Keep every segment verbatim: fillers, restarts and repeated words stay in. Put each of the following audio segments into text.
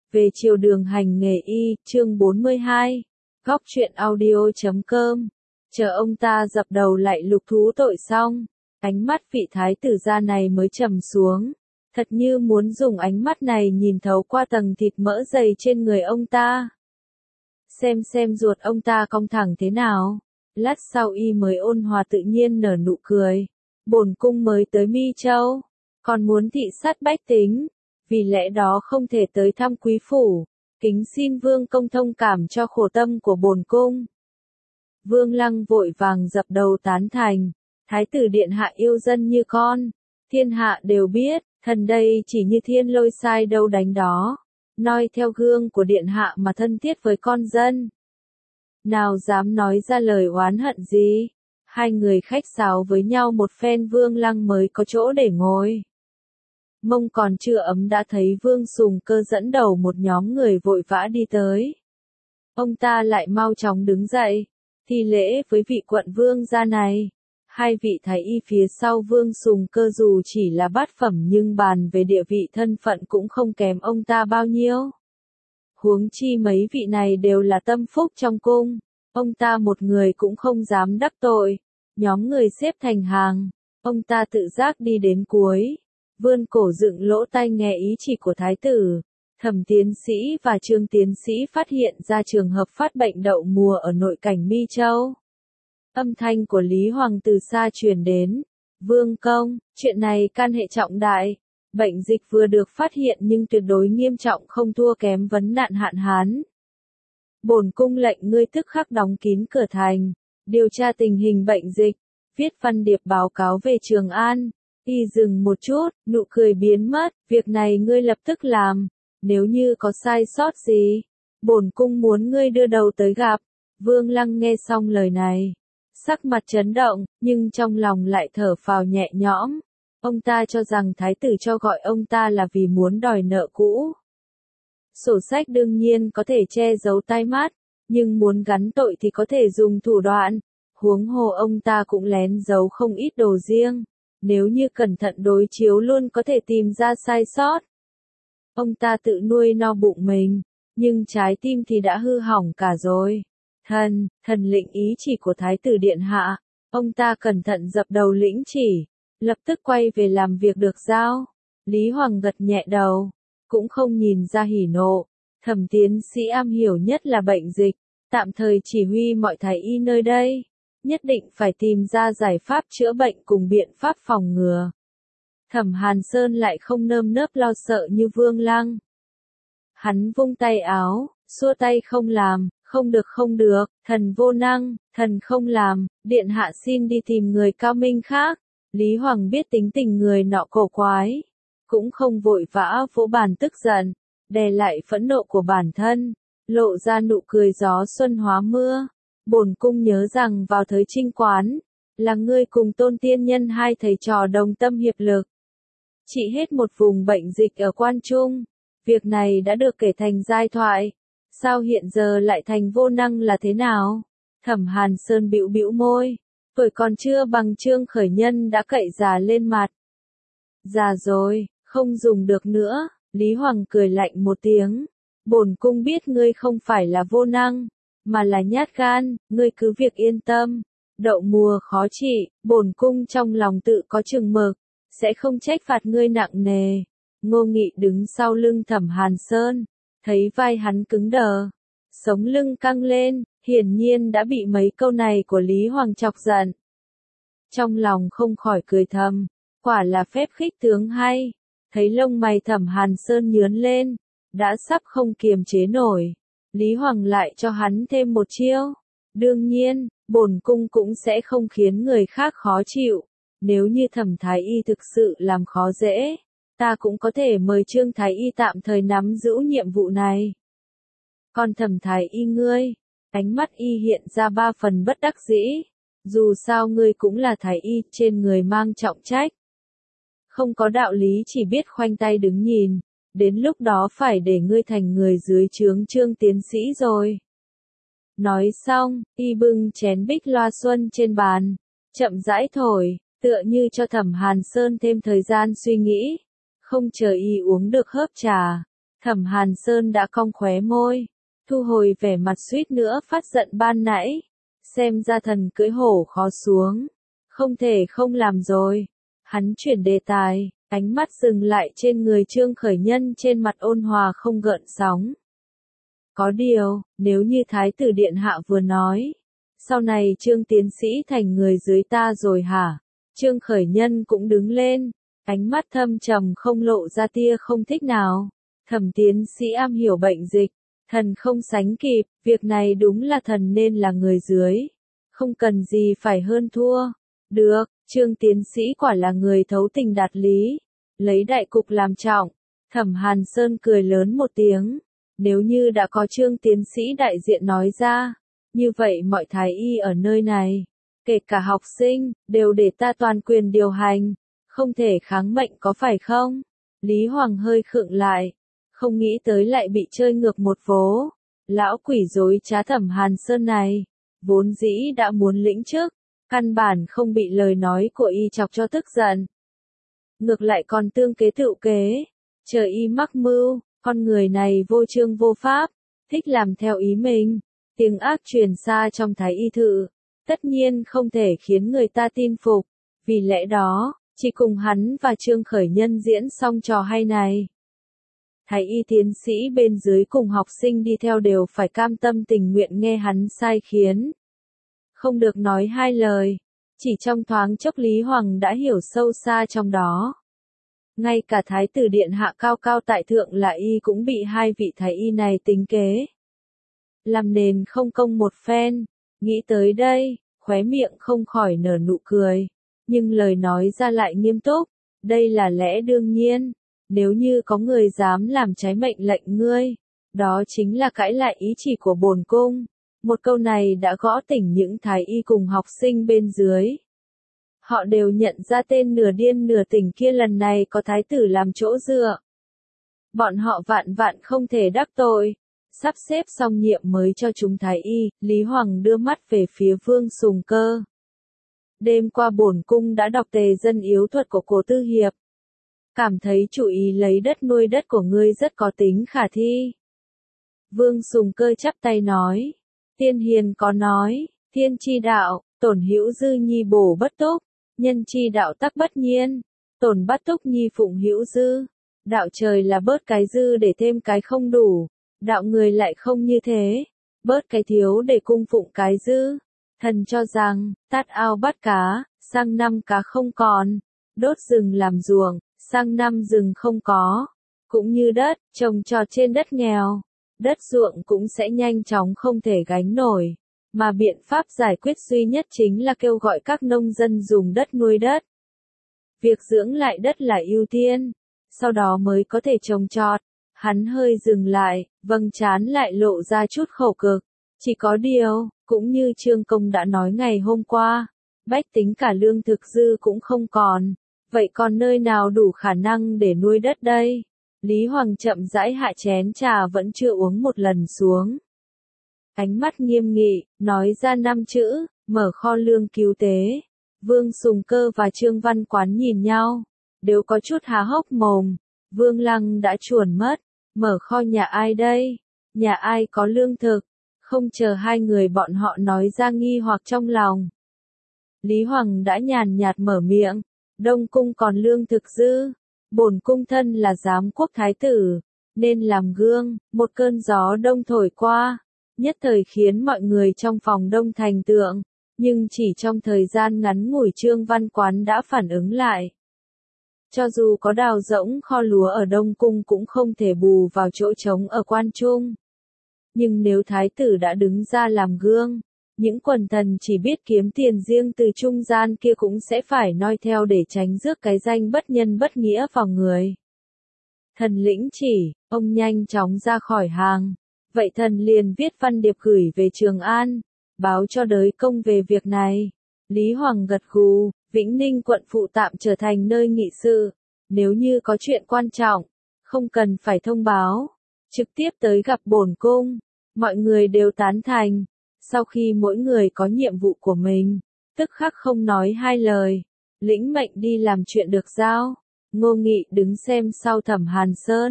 Về chiều đường hành nghề y, chương bốn mươi hai. Góc truyện audio chấm com. Chờ ông ta dập đầu lại lục thú tội xong, ánh mắt vị thái tử gia này mới trầm xuống, thật như muốn dùng ánh mắt này nhìn thấu qua tầng thịt mỡ dày trên người ông ta. Xem xem ruột ông ta cong thẳng thế nào. Lát sau y mới ôn hòa tự nhiên nở nụ cười. Bổn cung mới tới Mi Châu, còn muốn thị sát bách tính, vì lẽ đó không thể tới thăm quý phủ, kính xin vương công thông cảm cho khổ tâm của bổn cung. Vương Lăng vội vàng dập đầu tán thành, thái tử điện hạ yêu dân như con, thiên hạ đều biết, thần đây chỉ như thiên lôi sai đâu đánh đó, noi theo gương của điện hạ mà thân thiết với con dân. Nào dám nói ra lời oán hận gì. Hai người khách sáo với nhau một phen, Vương Lăng mới có chỗ để ngồi. Mông còn chưa ấm đã thấy Vương Sùng Cơ dẫn đầu một nhóm người vội vã đi tới. Ông ta lại mau chóng đứng dậy, thi lễ với vị quận vương gia này. Hai vị thái y phía sau Vương Sùng Cơ dù chỉ là bát phẩm nhưng bàn về địa vị thân phận cũng không kém ông ta bao nhiêu. Huống chi mấy vị này đều là tâm phúc trong cung, ông ta một người cũng không dám đắc tội. Nhóm người xếp thành hàng, ông ta tự giác đi đến cuối, vươn cổ dựng lỗ tai nghe ý chỉ của thái tử. Thẩm tiến sĩ và Trương tiến sĩ phát hiện ra trường hợp phát bệnh đậu mùa ở nội cảnh Mi Châu. Âm thanh của Lý Hoàng từ xa truyền đến. Vương công, chuyện này can hệ trọng đại. Bệnh dịch vừa được phát hiện nhưng tuyệt đối nghiêm trọng, không thua kém vấn nạn hạn hán. Bổn cung lệnh ngươi tức khắc đóng kín cửa thành, điều tra tình hình bệnh dịch, viết văn điệp báo cáo về Trường An. Y dừng một chút, nụ cười biến mất, việc này ngươi lập tức làm, nếu như có sai sót gì, bổn cung muốn ngươi đưa đầu tới gặp. Vương Lăng nghe xong lời này, sắc mặt chấn động, nhưng trong lòng lại thở phào nhẹ nhõm. Ông ta cho rằng thái tử cho gọi ông ta là vì muốn đòi nợ cũ. Sổ sách đương nhiên có thể che giấu tai mắt, nhưng muốn gắn tội thì có thể dùng thủ đoạn. Huống hồ ông ta cũng lén giấu không ít đồ riêng, nếu như cẩn thận đối chiếu luôn có thể tìm ra sai sót. Ông ta tự nuôi no bụng mình, nhưng trái tim thì đã hư hỏng cả rồi. Thần, thần lĩnh ý chỉ của thái tử điện hạ. Ông ta cẩn thận dập đầu lĩnh chỉ, lập tức quay về làm việc được giao. Lý Hoàng gật nhẹ đầu, cũng không nhìn ra hỉ nộ. Thẩm tiến sĩ am hiểu nhất là bệnh dịch, tạm thời chỉ huy mọi thái y nơi đây, nhất định phải tìm ra giải pháp chữa bệnh cùng biện pháp phòng ngừa. Thẩm Hàn Sơn lại không nơm nớp lo sợ như Vương Lăng. Hắn vung tay áo, xua tay không làm, không được không được, thần vô năng, thần không làm, điện hạ xin đi tìm người cao minh khác. Lý Hoàng biết tính tình người nọ cổ quái, cũng không vội vã vỗ bàn tức giận, đè lại phẫn nộ của bản thân, lộ ra nụ cười gió xuân hóa mưa. Bổn cung nhớ rằng vào thời Trinh Quán, là ngươi cùng Tôn Tiên Nhân hai thầy trò đồng tâm hiệp lực, trị hết một vùng bệnh dịch ở Quan Trung. Việc này đã được kể thành giai thoại, sao hiện giờ lại thành vô năng là thế nào? Thẩm Hàn Sơn bĩu bĩu môi, tuổi còn chưa bằng Trương Khởi Nhân đã cậy già lên mặt. Già rồi, không dùng được nữa. Lý Hoàng cười lạnh một tiếng, bổn cung biết ngươi không phải là vô năng, mà là nhát gan, ngươi cứ việc yên tâm. Đậu mùa khó trị, bổn cung trong lòng tự có chừng mực, sẽ không trách phạt ngươi nặng nề. Ngô Nghị đứng sau lưng Thẩm Hàn Sơn, thấy vai hắn cứng đờ, sống lưng căng lên, hiển nhiên đã bị mấy câu này của Lý Hoàng chọc giận. Trong lòng không khỏi cười thầm, quả là phép khích tướng hay. Thấy lông mày Thẩm Hàn Sơn nhướng lên, đã sắp không kiềm chế nổi, Lý Hoàng lại cho hắn thêm một chiêu. Đương nhiên, bổn cung cũng sẽ không khiến người khác khó chịu, nếu như Thẩm thái y thực sự làm khó dễ, ta cũng có thể mời Trương thái y tạm thời nắm giữ nhiệm vụ này. Còn Thẩm thái y ngươi, ánh mắt y hiện ra ba phần bất đắc dĩ, dù sao ngươi cũng là thái y, trên người mang trọng trách. Không có đạo lý chỉ biết khoanh tay đứng nhìn, đến lúc đó phải để ngươi thành người dưới trướng Trương tiến sĩ rồi. Nói xong, y bưng chén bích loa xuân trên bàn, chậm rãi thổi, tựa như cho Thẩm Hàn Sơn thêm thời gian suy nghĩ. Không chờ y uống được hớp trà, Thẩm Hàn Sơn đã cong khóe môi, thu hồi vẻ mặt suýt nữa phát giận ban nãy, xem ra thần cưỡi hổ khó xuống, không thể không làm rồi. Hắn chuyển đề tài, ánh mắt dừng lại trên người Trương Khởi Nhân, trên mặt ôn hòa không gợn sóng. Có điều, nếu như Thái tử Điện Hạ vừa nói, sau này Trương tiến sĩ thành người dưới ta rồi hả? Trương Khởi Nhân cũng đứng lên, ánh mắt thâm trầm không lộ ra tia không thích nào. Thẩm tiến sĩ am hiểu bệnh dịch, thần không sánh kịp, việc này đúng là thần nên là người dưới. Không cần gì phải hơn thua. Được, Trương tiến sĩ quả là người thấu tình đạt lý, lấy đại cục làm trọng. Thẩm Hàn Sơn cười lớn một tiếng, nếu như đã có Trương tiến sĩ đại diện nói ra, như vậy mọi thái y ở nơi này, kể cả học sinh, đều để ta toàn quyền điều hành, không thể kháng mệnh có phải không? Lý Hoàng hơi khựng lại, không nghĩ tới lại bị chơi ngược một vố. Lão quỷ dối trá Thẩm Hàn Sơn này, vốn dĩ đã muốn lĩnh chức, căn bản không bị lời nói của y chọc cho tức giận. Ngược lại còn tương kế tựu kế, chờ y mắc mưu, con người này vô chương vô pháp, thích làm theo ý mình. Tiếng ác truyền xa trong thái y thự, tất nhiên không thể khiến người ta tin phục, vì lẽ đó, chỉ cùng hắn và Trương Khởi Nhân diễn xong trò hay này. Thái y tiến sĩ bên dưới cùng học sinh đi theo đều phải cam tâm tình nguyện nghe hắn sai khiến. Không được nói hai lời, chỉ trong thoáng chốc Lý Hoàng đã hiểu sâu xa trong đó. Ngay cả Thái tử Điện Hạ cao cao tại thượng là y cũng bị hai vị thái y này tính kế. Làm nền không công một phen, nghĩ tới đây, khóe miệng không khỏi nở nụ cười, nhưng lời nói ra lại nghiêm túc, đây là lẽ đương nhiên, nếu như có người dám làm trái mệnh lệnh ngươi, đó chính là cãi lại ý chỉ của bổn cung. Một câu này đã gõ tỉnh những thái y cùng học sinh bên dưới. Họ đều nhận ra tên nửa điên nửa tỉnh kia lần này có thái tử làm chỗ dựa. Bọn họ vạn vạn không thể đắc tội. Sắp xếp xong nhiệm mới cho chúng thái y, Lý Hoàng đưa mắt về phía Vương Sùng Cơ. Đêm qua bổn cung đã đọc tề dân yếu thuật của Cố Tư Hiệp. Cảm thấy chủ ý lấy đất nuôi đất của ngươi rất có tính khả thi. Vương Sùng Cơ chắp tay nói. Tiên hiền có nói, thiên chi đạo, tổn hữu dư nhi bổ bất túc, nhân chi đạo tắc bất nhiên, tổn bất túc nhi phụng hữu dư. Đạo trời là bớt cái dư để thêm cái không đủ, đạo người lại không như thế, bớt cái thiếu để cung phụng cái dư. Thần cho rằng, tát ao bắt cá, sang năm cá không còn, đốt rừng làm ruộng, sang năm rừng không có, cũng như đất, trồng trọt trên đất nghèo. Đất ruộng cũng sẽ nhanh chóng không thể gánh nổi, mà biện pháp giải quyết duy nhất chính là kêu gọi các nông dân dùng đất nuôi đất. Việc dưỡng lại đất là ưu tiên, sau đó mới có thể trồng trọt. Hắn hơi dừng lại, vầng trán lại lộ ra chút khổ cực. Chỉ có điều, cũng như Trương Công đã nói ngày hôm qua, bách tính cả lương thực dư cũng không còn, vậy còn nơi nào đủ khả năng để nuôi đất đây? Lý Hoàng chậm rãi hạ chén trà vẫn chưa uống một lần xuống. Ánh mắt nghiêm nghị, nói ra năm chữ, mở kho lương cứu tế. Vương Sùng Cơ và Trương Văn Quán nhìn nhau, đều có chút há hốc mồm. Vương Lăng đã chuồn mất, mở kho nhà ai đây? Nhà ai có lương thực? Không chờ hai người bọn họ nói ra nghi hoặc trong lòng. Lý Hoàng đã nhàn nhạt mở miệng, Đông Cung còn lương thực dư. Bổn cung thân là giám quốc thái tử, nên làm gương. Một cơn gió đông thổi qua, nhất thời khiến mọi người trong phòng đông thành tượng, nhưng chỉ trong thời gian ngắn ngủi Trương Văn Quán đã phản ứng lại. Cho dù có đào rỗng kho lúa ở Đông Cung cũng không thể bù vào chỗ trống ở Quan Trung. Nhưng nếu thái tử đã đứng ra làm gương, những quần thần chỉ biết kiếm tiền riêng từ trung gian kia cũng sẽ phải noi theo để tránh rước cái danh bất nhân bất nghĩa vào người. Thần lĩnh chỉ, ông nhanh chóng ra khỏi hàng. Vậy thần liền viết văn điệp gửi về Trường An, báo cho đới công về việc này. Lý Hoàng gật gù, Vĩnh Ninh quận phụ tạm trở thành nơi nghị sự. Nếu như có chuyện quan trọng, không cần phải thông báo, trực tiếp tới gặp bổn cung. Mọi người đều tán thành. Sau khi mỗi người có nhiệm vụ của mình, tức khắc không nói hai lời, lĩnh mệnh đi làm chuyện được giao. Ngô Nghị đứng xem sau Thẩm Hàn Sơn,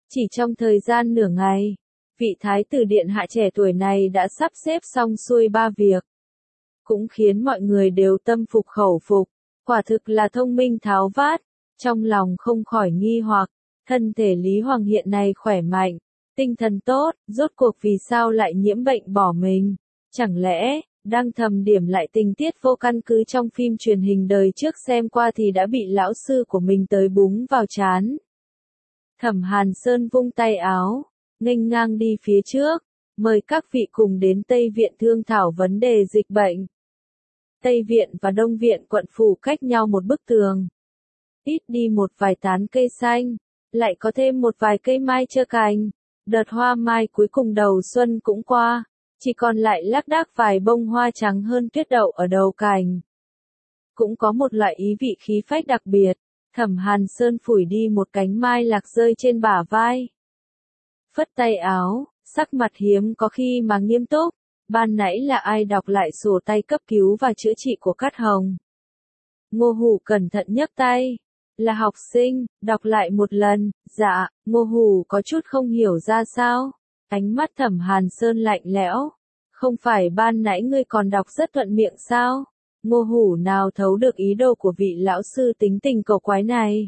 Chỉ trong thời gian nửa ngày, vị thái tử điện hạ trẻ tuổi này đã sắp xếp xong xuôi ba việc. Cũng khiến mọi người đều tâm phục khẩu phục, quả thực là thông minh tháo vát, trong lòng không khỏi nghi hoặc, thân thể Lý Hoàng hiện nay khỏe mạnh, tinh thần tốt, rốt cuộc vì sao lại nhiễm bệnh bỏ mình, chẳng lẽ, đang thầm điểm lại tình tiết vô căn cứ trong phim truyền hình đời trước xem qua thì đã bị lão sư của mình tới búng vào trán. Thẩm Hàn Sơn vung tay áo, nghênh ngang đi phía trước, mời các vị cùng đến Tây Viện thương thảo vấn đề dịch bệnh. Tây Viện và Đông Viện quận phủ cách nhau một bức tường. Ít đi một vài tán cây xanh, lại có thêm một vài cây mai trơ cành. Đợt hoa mai cuối cùng đầu xuân cũng qua, chỉ còn lại lác đác vài bông hoa trắng hơn tuyết đậu ở đầu cành. Cũng có một loại ý vị khí phách đặc biệt, Thẩm Hàn Sơn phủi đi một cánh mai lạc rơi trên bả vai. Phất tay áo, sắc mặt hiếm có khi mà nghiêm túc, ban nãy là ai đọc lại sổ tay cấp cứu và chữa trị của Cát Hồng. Ngô Hủ cẩn thận nhấc tay. Là học sinh, đọc lại một lần, dạ, Ngô Hủ có chút không hiểu ra sao. Ánh mắt Thẩm Hàn Sơn lạnh lẽo. Không phải ban nãy ngươi còn đọc rất thuận miệng sao? Ngô Hủ nào thấu được ý đồ của vị lão sư tính tình cầu quái này.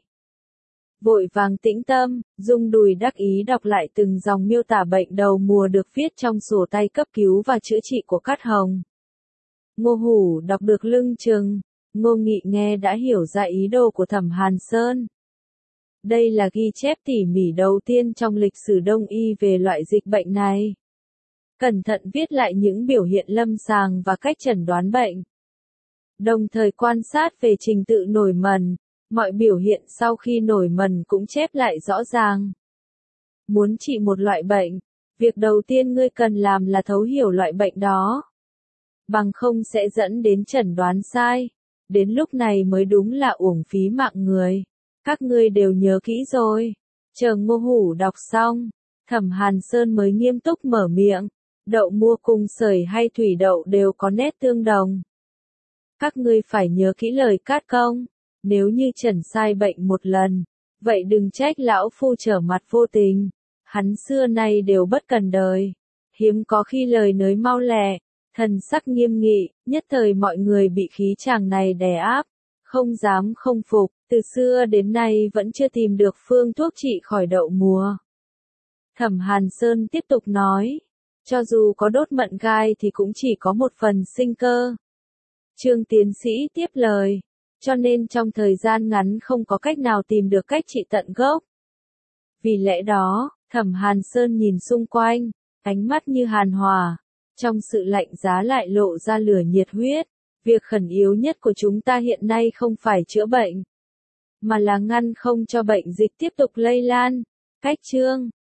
Vội vàng tĩnh tâm, rung đùi đắc ý đọc lại từng dòng miêu tả bệnh đầu mùa được viết trong sổ tay cấp cứu và chữa trị của Cát Hồng. Ngô Hủ đọc được lưng chừng. Ngô Nghị nghe đã hiểu ra ý đồ của Thẩm Hàn Sơn. Đây là ghi chép tỉ mỉ đầu tiên trong lịch sử Đông y về loại dịch bệnh này. Cẩn thận viết lại những biểu hiện lâm sàng và cách chẩn đoán bệnh. Đồng thời quan sát về trình tự nổi mẩn, mọi biểu hiện sau khi nổi mẩn cũng chép lại rõ ràng. Muốn trị một loại bệnh, việc đầu tiên ngươi cần làm là thấu hiểu loại bệnh đó. Bằng không sẽ dẫn đến chẩn đoán sai. Đến lúc này mới đúng là uổng phí mạng người. Các ngươi đều nhớ kỹ rồi. Chờ Ngô Hủ đọc xong, Thẩm Hàn Sơn mới nghiêm túc mở miệng. Đậu mua cùng sởi hay thủy đậu đều có nét tương đồng. Các ngươi phải nhớ kỹ lời Cát Công. Nếu như chẩn sai bệnh một lần, vậy đừng trách lão phu trở mặt vô tình. Hắn xưa nay đều bất cần đời. Hiếm có khi lời nới mau lẹ. Thần sắc nghiêm nghị, nhất thời mọi người bị khí chàng này đè áp, không dám không phục, từ xưa đến nay vẫn chưa tìm được phương thuốc trị khỏi đậu mùa. Thẩm Hàn Sơn tiếp tục nói, cho dù có đốt mận gai thì cũng chỉ có một phần sinh cơ. Trương tiến sĩ tiếp lời, cho nên trong thời gian ngắn không có cách nào tìm được cách trị tận gốc. Vì lẽ đó, Thẩm Hàn Sơn nhìn xung quanh, ánh mắt như hàn hòa. Trong sự lạnh giá lại lộ ra lửa nhiệt huyết, việc khẩn yếu nhất của chúng ta hiện nay không phải chữa bệnh, mà là ngăn không cho bệnh dịch tiếp tục lây lan. Cách chương